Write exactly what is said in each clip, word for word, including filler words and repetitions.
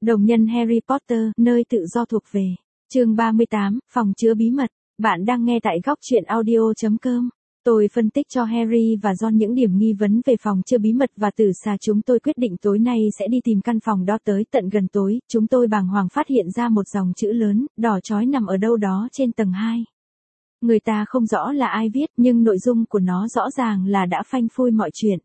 Đồng nhân Harry Potter, nơi tự do thuộc về. Chương ba mươi tám, phòng chứa bí mật. Bạn đang nghe tại góc truyện audio chấm com. Tôi phân tích cho Harry và Ron những điểm nghi vấn về phòng chứa bí mật và tử xà. Chúng tôi quyết định tối nay sẽ đi tìm căn phòng đó. Tới tận gần tối, chúng tôi bàng hoàng phát hiện ra một dòng chữ lớn, đỏ chói nằm ở đâu đó trên tầng hai. Người ta không rõ là ai viết, nhưng nội dung của nó rõ ràng là đã phanh phui mọi chuyện.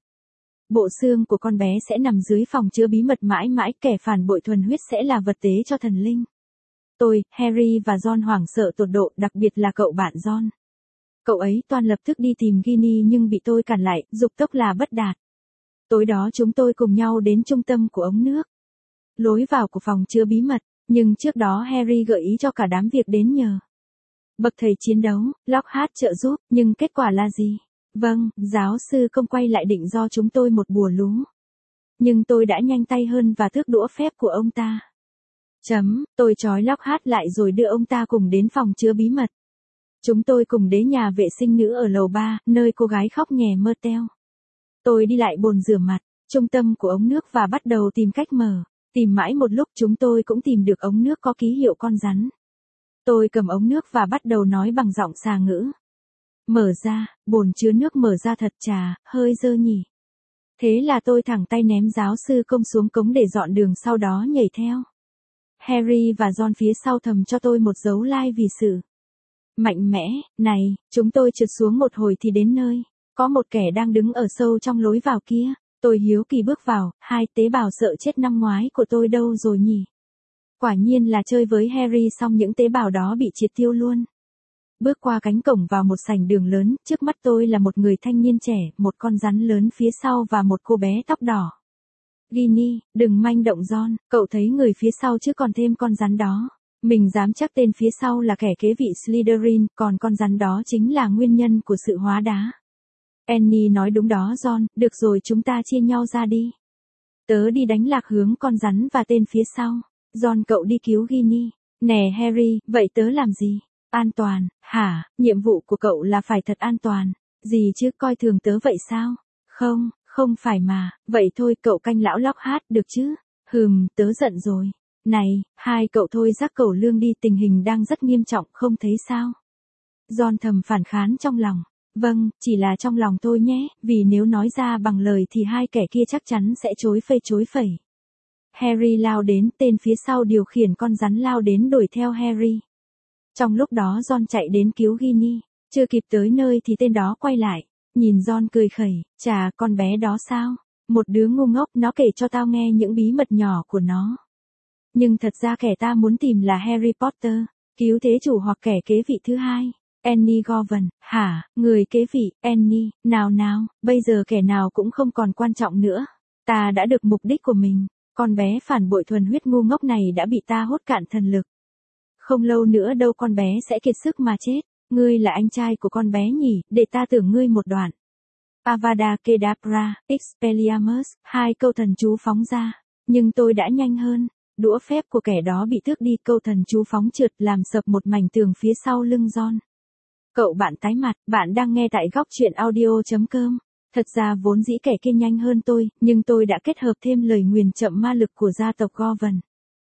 Bộ xương của con bé sẽ nằm dưới phòng chứa bí mật mãi mãi, kẻ phản bội thuần huyết sẽ là vật tế cho thần linh. Tôi, Harry và Ron hoảng sợ tột độ, đặc biệt là cậu bạn Ron. Cậu ấy toan lập tức đi tìm Ginny nhưng bị tôi cản lại, dục tốc là bất đạt. Tối đó chúng tôi cùng nhau đến trung tâm của ống nước. Lối vào của phòng chứa bí mật, nhưng trước đó Harry gợi ý cho cả đám việc đến nhờ. Bậc thầy chiến đấu, Lockhart trợ giúp, nhưng kết quả là gì? Vâng, giáo sư công quay lại định do chúng tôi một bùa lú. Nhưng tôi đã nhanh tay hơn và thước đũa phép của ông ta. Chấm, tôi trói Lockhart lại rồi đưa ông ta cùng đến phòng chứa bí mật. Chúng tôi cùng đến nhà vệ sinh nữ ở lầu ba, nơi cô gái khóc nhè Myrtle. Tôi đi lại bồn rửa mặt, trung tâm của ống nước và bắt đầu tìm cách mở. Tìm mãi một lúc chúng tôi cũng tìm được ống nước có ký hiệu con rắn. Tôi cầm ống nước và bắt đầu nói bằng giọng xà ngữ. Mở ra, bồn chứa nước mở ra thật chà, hơi dơ nhỉ. Thế là tôi thẳng tay ném giáo sư công xuống cống để dọn đường, sau đó nhảy theo. Harry và Ron phía sau thầm cho tôi một dấu like vì sự mạnh mẽ. Này, chúng tôi trượt xuống một hồi thì đến nơi. Có một kẻ đang đứng ở sâu trong lối vào kia. Tôi hiếu kỳ bước vào, hai tế bào sợ chết năm ngoái của tôi đâu rồi nhỉ? Quả nhiên là chơi với Harry xong những tế bào đó bị triệt tiêu luôn. Bước qua cánh cổng vào một sảnh đường lớn, trước mắt tôi là một người thanh niên trẻ, một con rắn lớn phía sau và một cô bé tóc đỏ. Ginny, đừng manh động Ron, cậu thấy người phía sau chứ còn thêm con rắn đó. Mình dám chắc tên phía sau là kẻ kế vị Slytherin, còn con rắn đó chính là nguyên nhân của sự hóa đá. Annie nói đúng đó Ron, được rồi chúng ta chia nhau ra đi. Tớ đi đánh lạc hướng con rắn và tên phía sau. Ron cậu đi cứu Ginny. Nè Harry, vậy tớ làm gì? An toàn, hả, nhiệm vụ của cậu là phải thật an toàn. Gì chứ, coi thường tớ vậy sao? Không, không phải mà, vậy thôi cậu canh lão Lockhart được chứ? Hừm, tớ giận rồi. Này, hai cậu thôi rắc cẩu lương đi, tình hình đang rất nghiêm trọng, không thấy sao? Ron thầm phản kháng trong lòng. Vâng, chỉ là trong lòng thôi nhé, vì nếu nói ra bằng lời thì hai kẻ kia chắc chắn sẽ chối phây chối phẩy. Harry lao đến, tên phía sau điều khiển con rắn lao đến đuổi theo Harry. Trong lúc đó Ron chạy đến cứu Ginny, chưa kịp tới nơi thì tên đó quay lại, nhìn Ron cười khẩy, chà con bé đó sao? Một đứa ngu ngốc, nó kể cho tao nghe những bí mật nhỏ của nó. Nhưng thật ra kẻ ta muốn tìm là Harry Potter, cứu thế chủ hoặc kẻ kế vị thứ hai. Annie Govan, hả, người kế vị, Annie, nào nào, bây giờ kẻ nào cũng không còn quan trọng nữa. Ta đã được mục đích của mình, con bé phản bội thuần huyết ngu ngốc này đã bị ta hốt cạn thần lực. Không lâu nữa đâu con bé sẽ kiệt sức mà chết. Ngươi là anh trai của con bé nhỉ, để ta tưởng ngươi một đoạn. Avada Kedavra, Expelliarmus, hai câu thần chú phóng ra. Nhưng tôi đã nhanh hơn. Đũa phép của kẻ đó bị tước đi, câu thần chú phóng trượt làm sập một mảnh tường phía sau lưng Ron. Cậu bạn tái mặt, bạn đang nghe tại góc truyện audio chấm com. Thật ra vốn dĩ kẻ kia nhanh hơn tôi, nhưng tôi đã kết hợp thêm lời nguyền chậm ma lực của gia tộc Govan.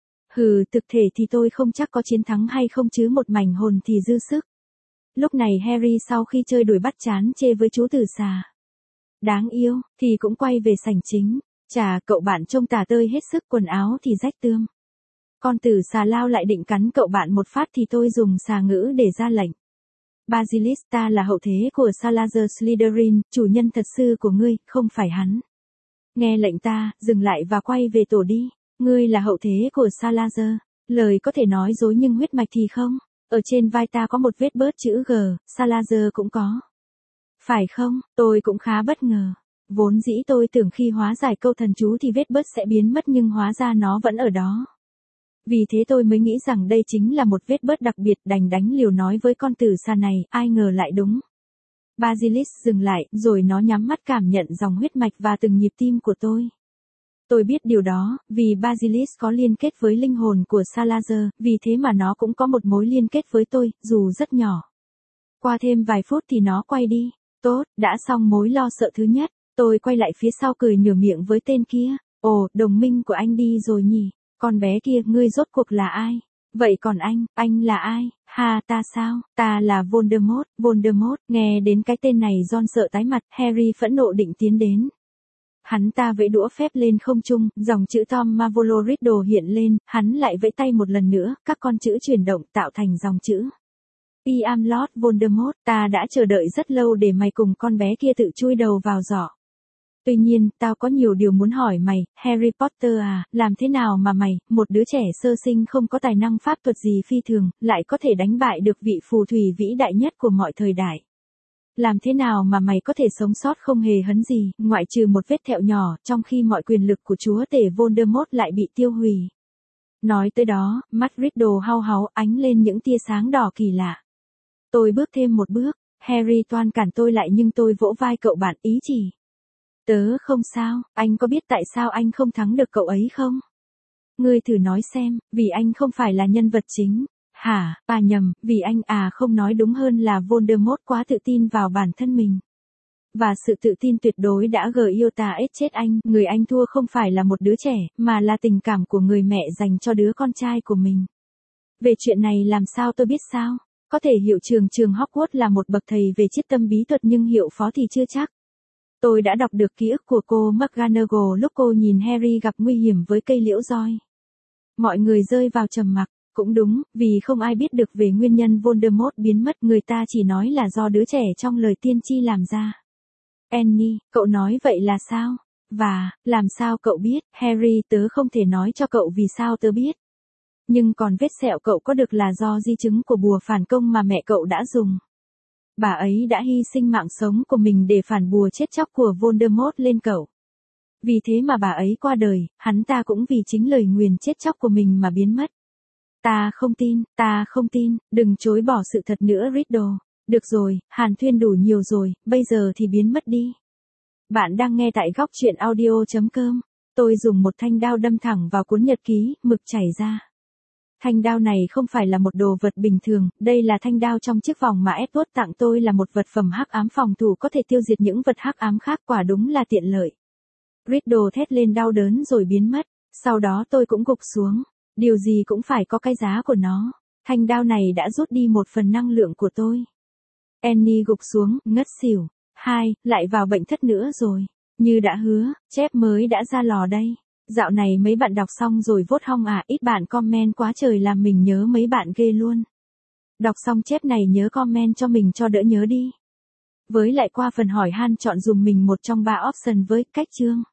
Hừ, thực thể thì tôi không chắc có chiến thắng hay không chứ một mảnh hồn thì dư sức. Lúc này Harry sau khi chơi đuổi bắt chán chê với chú tử xà đáng yêu, thì cũng quay về sảnh chính. Chà, cậu bạn trông tả tơi hết sức, quần áo thì rách tươm. Con tử xà lao lại định cắn cậu bạn một phát thì tôi dùng xà ngữ để ra lệnh. Basilisk, ta là hậu thế của Salazar Slytherin, chủ nhân thật sự của ngươi, không phải hắn. Nghe lệnh ta, dừng lại và quay về tổ đi. Ngươi là hậu thế của Salazar. Lời có thể nói dối nhưng huyết mạch thì không. Ở trên vai ta có một vết bớt chữ G, Salazar cũng có. Phải không, tôi cũng khá bất ngờ. Vốn dĩ tôi tưởng khi hóa giải câu thần chú thì vết bớt sẽ biến mất nhưng hóa ra nó vẫn ở đó. Vì thế tôi mới nghĩ rằng đây chính là một vết bớt đặc biệt, đành đánh liều nói với con tử xà này, ai ngờ lại đúng. Basilisk dừng lại, rồi nó nhắm mắt cảm nhận dòng huyết mạch và từng nhịp tim của tôi. Tôi biết điều đó, vì Basilisk có liên kết với linh hồn của Salazar, vì thế mà nó cũng có một mối liên kết với tôi, dù rất nhỏ. Qua thêm vài phút thì nó quay đi. Tốt, đã xong mối lo sợ thứ nhất. Tôi quay lại phía sau cười nửa miệng với tên kia. Ồ, đồng minh của anh đi rồi nhỉ? con bé kia, ngươi rốt cuộc là ai? Vậy còn anh, anh là ai? Ha, ta sao? Ta là Voldemort, Voldemort. Nghe đến cái tên này Ron sợ tái mặt, Harry phẫn nộ định tiến đến. Hắn ta vẫy đũa phép lên không trung, dòng chữ Tom Marvolo Riddle hiện lên, hắn lại vẫy tay một lần nữa, các con chữ chuyển động tạo thành dòng chữ. I am Lord Voldemort, ta đã chờ đợi rất lâu để mày cùng con bé kia tự chui đầu vào giỏ. Tuy nhiên, tao có nhiều điều muốn hỏi mày, Harry Potter à, làm thế nào mà mày, một đứa trẻ sơ sinh không có tài năng pháp thuật gì phi thường, lại có thể đánh bại được vị phù thủy vĩ đại nhất của mọi thời đại? Làm thế nào mà mày có thể sống sót không hề hấn gì, ngoại trừ một vết thẹo nhỏ, trong khi mọi quyền lực của chúa tể Voldemort lại bị tiêu hủy? Nói tới đó, mắt Riddle hau háu ánh lên những tia sáng đỏ kỳ lạ. Tôi bước thêm một bước, Harry toan cản tôi lại nhưng tôi vỗ vai cậu bạn, ý chỉ. Tớ không sao, anh có biết tại sao anh không thắng được cậu ấy không? Ngươi thử nói xem, vì anh không phải là nhân vật chính. Hả, à nhầm, vì anh à không nói đúng hơn là Voldemort quá tự tin vào bản thân mình. Và sự tự tin tuyệt đối đã gờ yêu ta ết chết anh, người anh thua không phải là một đứa trẻ, mà là tình cảm của người mẹ dành cho đứa con trai của mình. Về chuyện này làm sao tôi biết sao? Có thể hiệu trường trường Hogwarts là một bậc thầy về chiết tâm bí thuật nhưng hiệu phó thì chưa chắc. Tôi đã đọc được ký ức của cô McGonagall lúc cô nhìn Harry gặp nguy hiểm với cây liễu roi. Mọi người rơi vào trầm mặc. Cũng đúng, vì không ai biết được về nguyên nhân Voldemort biến mất, người ta chỉ nói là do đứa trẻ trong lời tiên tri làm ra. Annie, cậu nói vậy là sao? Và, làm sao cậu biết? Harry, tớ không thể nói cho cậu vì sao tớ biết. Nhưng còn vết sẹo cậu có được là do di chứng của bùa phản công mà mẹ cậu đã dùng. Bà ấy đã hy sinh mạng sống của mình để phản bùa chết chóc của Voldemort lên cậu. Vì thế mà bà ấy qua đời, hắn ta cũng vì chính lời nguyền chết chóc của mình mà biến mất. Ta không tin, ta không tin, đừng chối bỏ sự thật nữa Riddle. Được rồi, hàn thuyên đủ nhiều rồi, bây giờ thì biến mất đi. Bạn đang nghe tại góc truyện audio chấm com. Tôi dùng một thanh đao đâm thẳng vào cuốn nhật ký, mực chảy ra. Thanh đao này không phải là một đồ vật bình thường, đây là thanh đao trong chiếc vòng mà Edward tặng tôi, là một vật phẩm hắc ám phòng thủ có thể tiêu diệt những vật hắc ám khác, quả đúng là tiện lợi. Riddle thét lên đau đớn rồi biến mất, sau đó tôi cũng gục xuống. Điều gì cũng phải có cái giá của nó. Thanh đao này đã rút đi một phần năng lượng của tôi. Annie gục xuống, ngất xỉu. Hai, lại vào bệnh thất nữa rồi. Như đã hứa, chép mới đã ra lò đây. Dạo này mấy bạn đọc xong rồi vote hong à, ít bạn comment quá trời làm mình nhớ mấy bạn ghê luôn. Đọc xong chép này nhớ comment cho mình cho đỡ nhớ đi. Với lại qua phần hỏi han chọn dùm mình một trong ba option với cách chương.